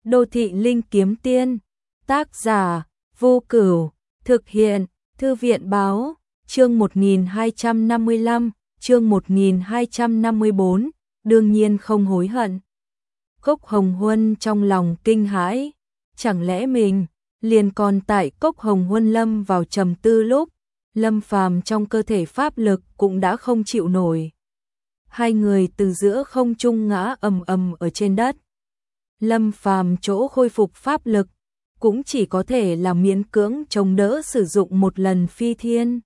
Đô thị linh kiếm tiên, tác giả, Vô Cửu, thực hiện, Thư viện báo, chương 1255, chương 1254, đương nhiên không hối hận. Cốc Hồng Huân trong lòng kinh hãi, chẳng lẽ mình liền còn tại Cốc Hồng Huân lâm vào trầm tư lúc, Lâm Phàm trong cơ thể pháp lực cũng đã không chịu nổi. Hai người từ giữa không trung ngã ầm ầm ở trên đất. Lâm Phàm chỗ khôi phục pháp lực cũng chỉ có thể là miễn cưỡng chống đỡ sử dụng một lần phi thiên.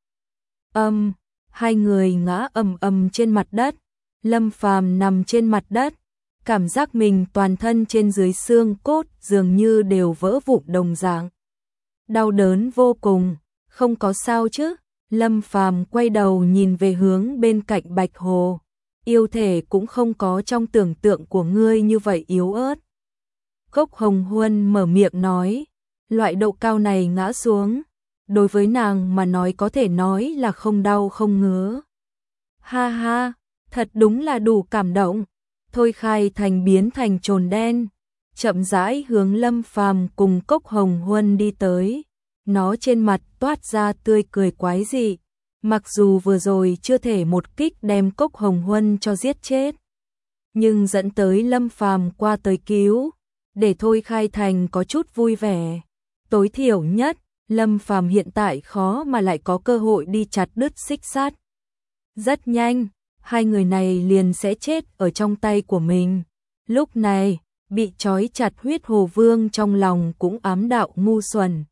Hai người ngã ầm ầm trên mặt đất. Lâm Phàm nằm trên mặt đất, cảm giác mình toàn thân trên dưới xương cốt dường như đều vỡ vụn đồng dạng. Đau đớn vô cùng, không có sao chứ? Lâm Phàm quay đầu nhìn về hướng bên cạnh Bạch Hồ. Yêu thể cũng không có trong tưởng tượng của ngươi như vậy yếu ớt. Cốc Hồng Huân mở miệng nói, loại độ cao này ngã xuống, đối với nàng mà nói có thể nói là không đau không ngứa. Ha ha, thật đúng là đủ cảm động. Thôi Khai Thành biến thành trồn đen, chậm rãi hướng Lâm Phàm cùng Cốc Hồng Huân đi tới. Nó trên mặt toát ra tươi cười quái dị, mặc dù vừa rồi chưa thể một kích đem Cốc Hồng Huân cho giết chết, nhưng dẫn tới Lâm Phàm qua tới cứu, để Thôi Khai Thành có chút vui vẻ. Tối thiểu nhất, Lâm Phàm hiện tại khó mà lại có cơ hội đi chặt đứt xích sắt. Rất nhanh, hai người này liền sẽ chết ở trong tay của mình. Lúc này, bị trói chặt Huyết Hồ Vương trong lòng cũng ám đạo ngu xuẩn.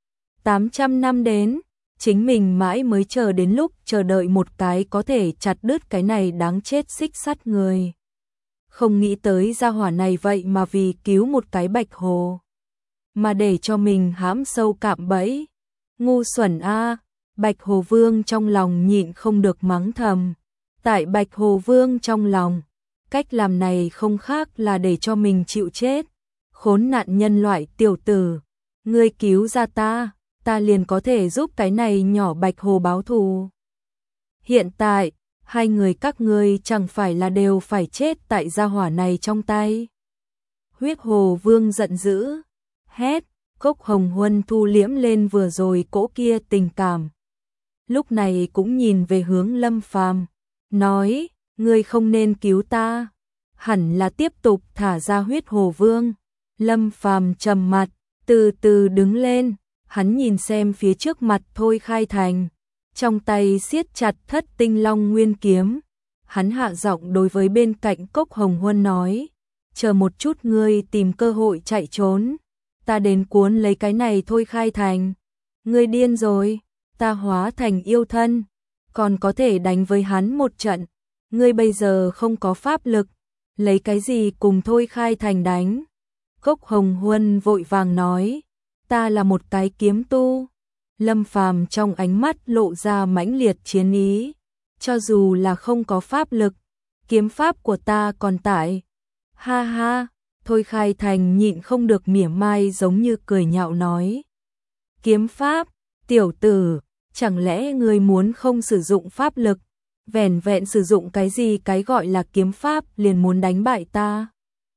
800 năm đến, chính mình mãi mới chờ đến lúc chờ đợi một cái có thể chặt đứt cái này đáng chết xích sắt người. Không nghĩ tới gia hỏa này vậy mà vì cứu một cái Bạch Hồ mà để cho mình hãm sâu cạm bẫy. Ngu xuẩn a! Bạch Hồ Vương trong lòng nhịn không được mắng thầm. Tại Bạch Hồ Vương trong lòng, cách làm này không khác là để cho mình chịu chết. Khốn nạn nhân loại tiểu tử, ngươi cứu ra ta liền có thể giúp cái này nhỏ Bạch Hồ báo thù. Hiện tại, hai người các ngươi chẳng phải là đều phải chết tại gia hỏa này trong tay. Huyết Hồ Vương giận dữ, hét. Cốc Hồng Huân thu liễm lên vừa rồi cỗ kia tình cảm. Lúc này cũng nhìn về hướng Lâm Phàm, nói, ngươi không nên cứu ta, hẳn là tiếp tục thả ra Huyết Hồ Vương. Lâm Phàm trầm mặt, từ từ đứng lên, hắn nhìn xem phía trước mặt Thôi Khai Thành, trong tay siết chặt Thất Tinh Long Nguyên kiếm. Hắn hạ giọng đối với bên cạnh Cốc Hồng Huân nói, chờ một chút, ngươi tìm cơ hội chạy trốn, ta đến cuốn lấy cái này Thôi Khai Thành. Ngươi điên rồi, ta hóa thành yêu thân, còn có thể đánh với hắn một trận. Ngươi bây giờ không có pháp lực, lấy cái gì cùng Thôi Khai Thành đánh? Cốc Hồng Huân vội vàng nói, ta là một cái kiếm tu. Lâm Phàm trong ánh mắt lộ ra mãnh liệt chiến ý, cho dù là không có pháp lực, kiếm pháp của ta còn tại. Ha ha, Thôi Khai Thành nhịn không được mỉa mai giống như cười nhạo nói, kiếm pháp, tiểu tử, chẳng lẽ ngươi muốn không sử dụng pháp lực, vẻn vẹn sử dụng cái gì cái gọi là kiếm pháp liền muốn đánh bại ta?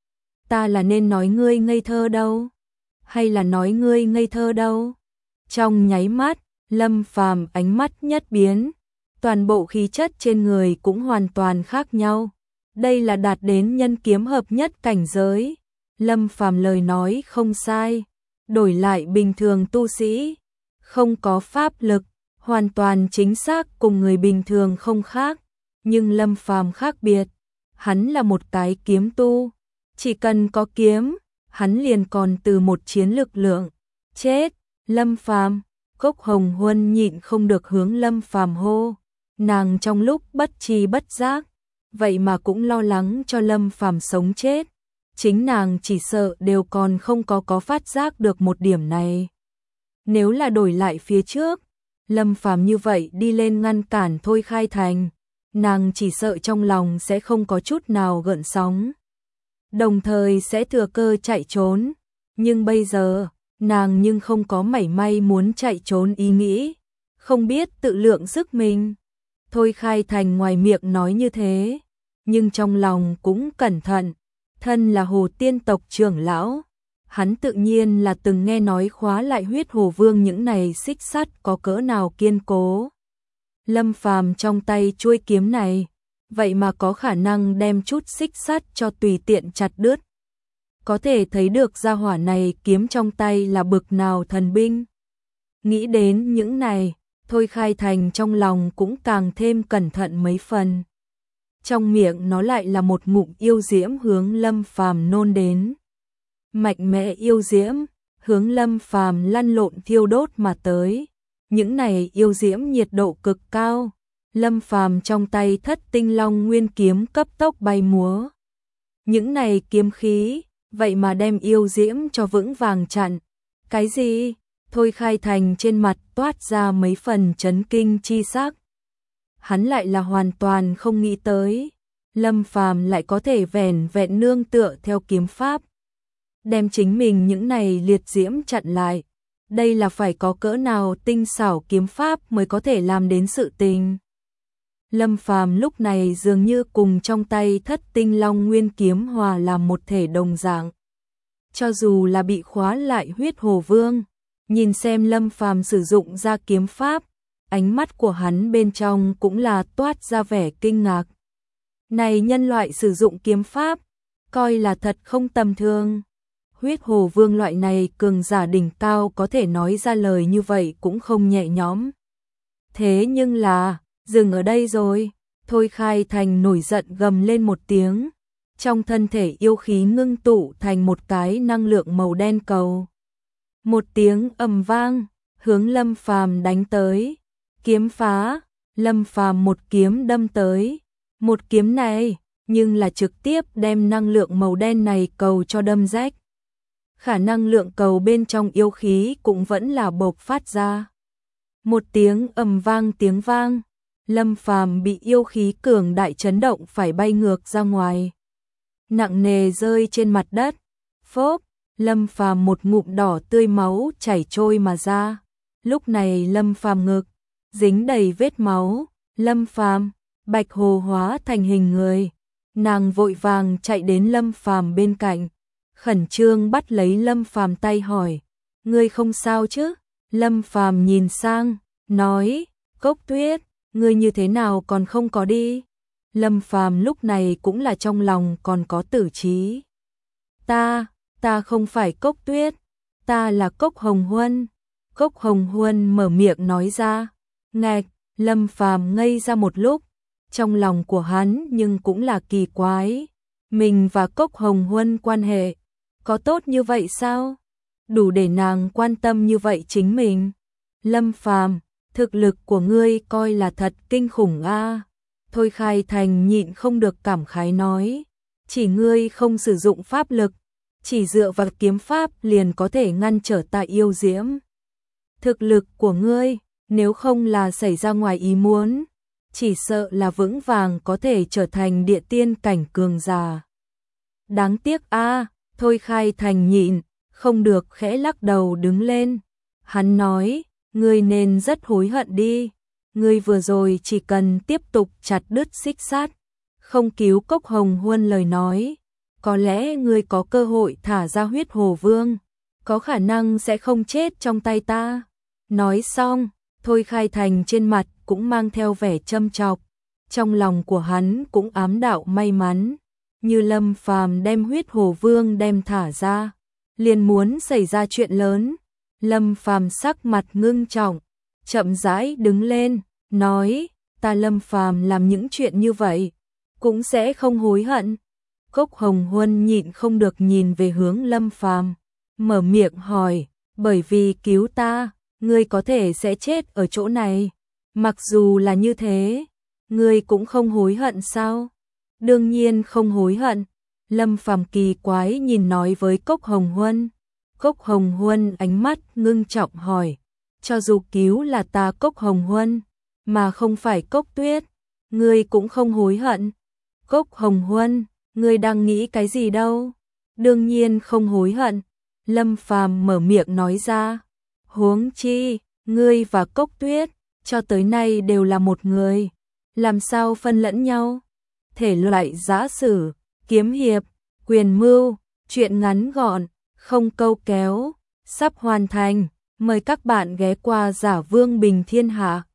Ta là nên nói ngươi ngây thơ đâu, hay là nói ngươi ngây thơ đâu? Trong nháy mắt, Lâm Phàm ánh mắt nhất biến, toàn bộ khí chất trên người cũng hoàn toàn khác nhau. Đây là đạt đến nhân kiếm hợp nhất cảnh giới. Lâm Phàm lời nói không sai, đổi lại bình thường tu sĩ, không có pháp lực, hoàn toàn chính xác cùng người bình thường không khác. Nhưng Lâm Phàm khác biệt, hắn là một cái kiếm tu, chỉ cần có kiếm, hắn liền còn từ một chiến lực lượng. Chết, Lâm Phàm! Cốc Hồng Huân nhịn không được hướng Lâm Phàm hô. Nàng trong lúc bất tri bất giác, vậy mà cũng lo lắng cho Lâm Phàm sống chết. Chính nàng chỉ sợ đều còn không có phát giác được một điểm này. Nếu là đổi lại phía trước, Lâm Phàm như vậy đi lên ngăn cản Thôi Khai Thành, nàng chỉ sợ trong lòng sẽ không có chút nào gợn sóng, đồng thời sẽ thừa cơ chạy trốn. Nhưng bây giờ, nàng nhưng không có mảy may muốn chạy trốn ý nghĩ, không biết tự lượng sức mình. Thôi Khai Thành ngoài miệng nói như thế, nhưng trong lòng cũng cẩn thận, thân là Hồ Tiên tộc trưởng lão, Hắn tự nhiên là từng nghe nói khóa lại huyết hồ vương những này xích sắt có cỡ nào kiên cố. Lâm Phàm trong tay chuôi kiếm này, vậy mà có khả năng đem chút xích sắt cho tùy tiện chặt đứt. Có thể thấy được gia hỏa này kiếm trong tay là bực nào thần binh. Nghĩ đến những này, Thôi Khai Thành trong lòng cũng càng thêm cẩn thận mấy phần. Trong miệng nó lại là một ngụm yêu diễm hướng Lâm Phàm nôn đến. Mạnh mẽ yêu diễm, hướng Lâm Phàm lăn lộn thiêu đốt mà tới. Những này yêu diễm nhiệt độ cực cao. Lâm Phàm trong tay Thất Tinh Long Nguyên kiếm cấp tốc bay múa. Những này kiếm khí, vậy mà đem yêu diễm cho vững vàng chặn. Cái gì? Thôi Khai Thành trên mặt toát ra mấy phần chấn kinh chi sắc. Hắn lại là hoàn toàn không nghĩ tới, Lâm Phàm lại có thể vẻn vẹn nương tựa theo kiếm pháp, đem chính mình những này liệt diễm chặn lại. Đây là phải có cỡ nào tinh xảo kiếm pháp mới có thể làm đến sự tình. Lâm Phàm lúc này dường như cùng trong tay Thất Tinh Long Nguyên kiếm hòa làm một thể đồng dạng. Cho dù là bị khóa lại huyết hồ vương, nhìn xem Lâm Phàm sử dụng ra kiếm pháp, ánh mắt của hắn bên trong cũng là toát ra vẻ kinh ngạc. Này nhân loại sử dụng kiếm pháp, coi là thật không tầm thường. Huyết hồ vương loại này cường giả đỉnh cao có thể nói ra lời như vậy cũng không nhẹ nhõm. Thế nhưng là, dừng ở đây rồi. Thôi Khai Thành nổi giận gầm lên một tiếng. Trong thân thể yêu khí ngưng tụ thành một cái năng lượng màu đen cầu. Một tiếng ầm vang, hướng Lâm Phàm đánh tới. Kiếm phá, Lâm Phàm một kiếm đâm tới. Một kiếm này, nhưng là trực tiếp đem năng lượng màu đen này cầu cho đâm rách. Khả năng lượng cầu bên trong yêu khí cũng vẫn là bộc phát ra. Một tiếng ầm vang tiếng vang, Lâm Phàm bị yêu khí cường đại chấn động phải bay ngược ra ngoài. Nặng nề rơi trên mặt đất. Phốp, Lâm Phàm một ngụm đỏ tươi máu chảy trôi mà ra. Lúc này Lâm Phàm ngực dính đầy vết máu. Lâm Phàm, Bạch Hồ hóa thành hình người. Nàng vội vàng chạy đến Lâm Phàm bên cạnh, khẩn trương bắt lấy Lâm Phàm tay hỏi: "Ngươi không sao chứ?" Lâm Phàm nhìn sang, nói: "Cốc Tuyết, ngươi như thế nào còn không có đi?" Lâm Phàm lúc này cũng là trong lòng còn có tử trí. Ta không phải Cốc Tuyết, ta là Cốc Hồng Huân." Cốc Hồng Huân mở miệng nói ra. Ngạch, Lâm Phàm ngây ra một lúc, trong lòng của hắn nhưng cũng là kỳ quái. Mình và Cốc Hồng Huân quan hệ có tốt như vậy sao? Đủ để nàng quan tâm như vậy chính mình. Lâm Phàm, thực lực của ngươi coi là thật kinh khủng a. Thôi Khai Thành nhịn không được cảm khái nói, chỉ ngươi không sử dụng pháp lực, chỉ dựa vào kiếm pháp liền có thể ngăn trở ta yêu diễm. Thực lực của ngươi, nếu không là xảy ra ngoài ý muốn, chỉ sợ là vững vàng có thể trở thành địa tiên cảnh cường giả. Đáng tiếc a. Thôi Khai Thành nhịn không được khẽ lắc đầu đứng lên. Hắn nói, ngươi nên rất hối hận đi. Ngươi vừa rồi chỉ cần tiếp tục chặt đứt xích sắt, không cứu Cốc Hồng Huân lời nói, có lẽ ngươi có cơ hội thả ra huyết hồ vương, có khả năng sẽ không chết trong tay ta. Nói xong, Thôi Khai Thành trên mặt cũng mang theo vẻ châm chọc, trong lòng của hắn cũng ám đạo may mắn, như Lâm Phàm đem huyết hồ vương đem thả ra, liền muốn xảy ra chuyện lớn. Lâm Phàm sắc mặt ngưng trọng, chậm rãi đứng lên, nói, ta Lâm Phàm làm những chuyện như vậy, cũng sẽ không hối hận. Cốc Hồng Huân nhịn không được nhìn về hướng Lâm Phàm, mở miệng hỏi, bởi vì cứu ta, ngươi có thể sẽ chết ở chỗ này. Mặc dù là như thế, ngươi cũng không hối hận sao? Đương nhiên không hối hận. Lâm Phàm kỳ quái nhìn nói với Cốc Hồng Huân. Cốc Hồng Huân ánh mắt ngưng trọng hỏi, cho dù cứu là ta Cốc Hồng Huân, mà không phải Cốc Tuyết, ngươi cũng không hối hận. Cốc Hồng Huân, ngươi đang nghĩ cái gì đâu? Đương nhiên không hối hận. Lâm Phàm mở miệng nói ra, huống chi, ngươi và Cốc Tuyết, cho tới nay đều là một người, làm sao phân lẫn nhau? Thể loại giã sử, kiếm hiệp, quyền mưu, truyện ngắn gọn, không câu kéo, sắp hoàn thành. Mời các bạn ghé qua Giả Vương Bình Thiên Hạ.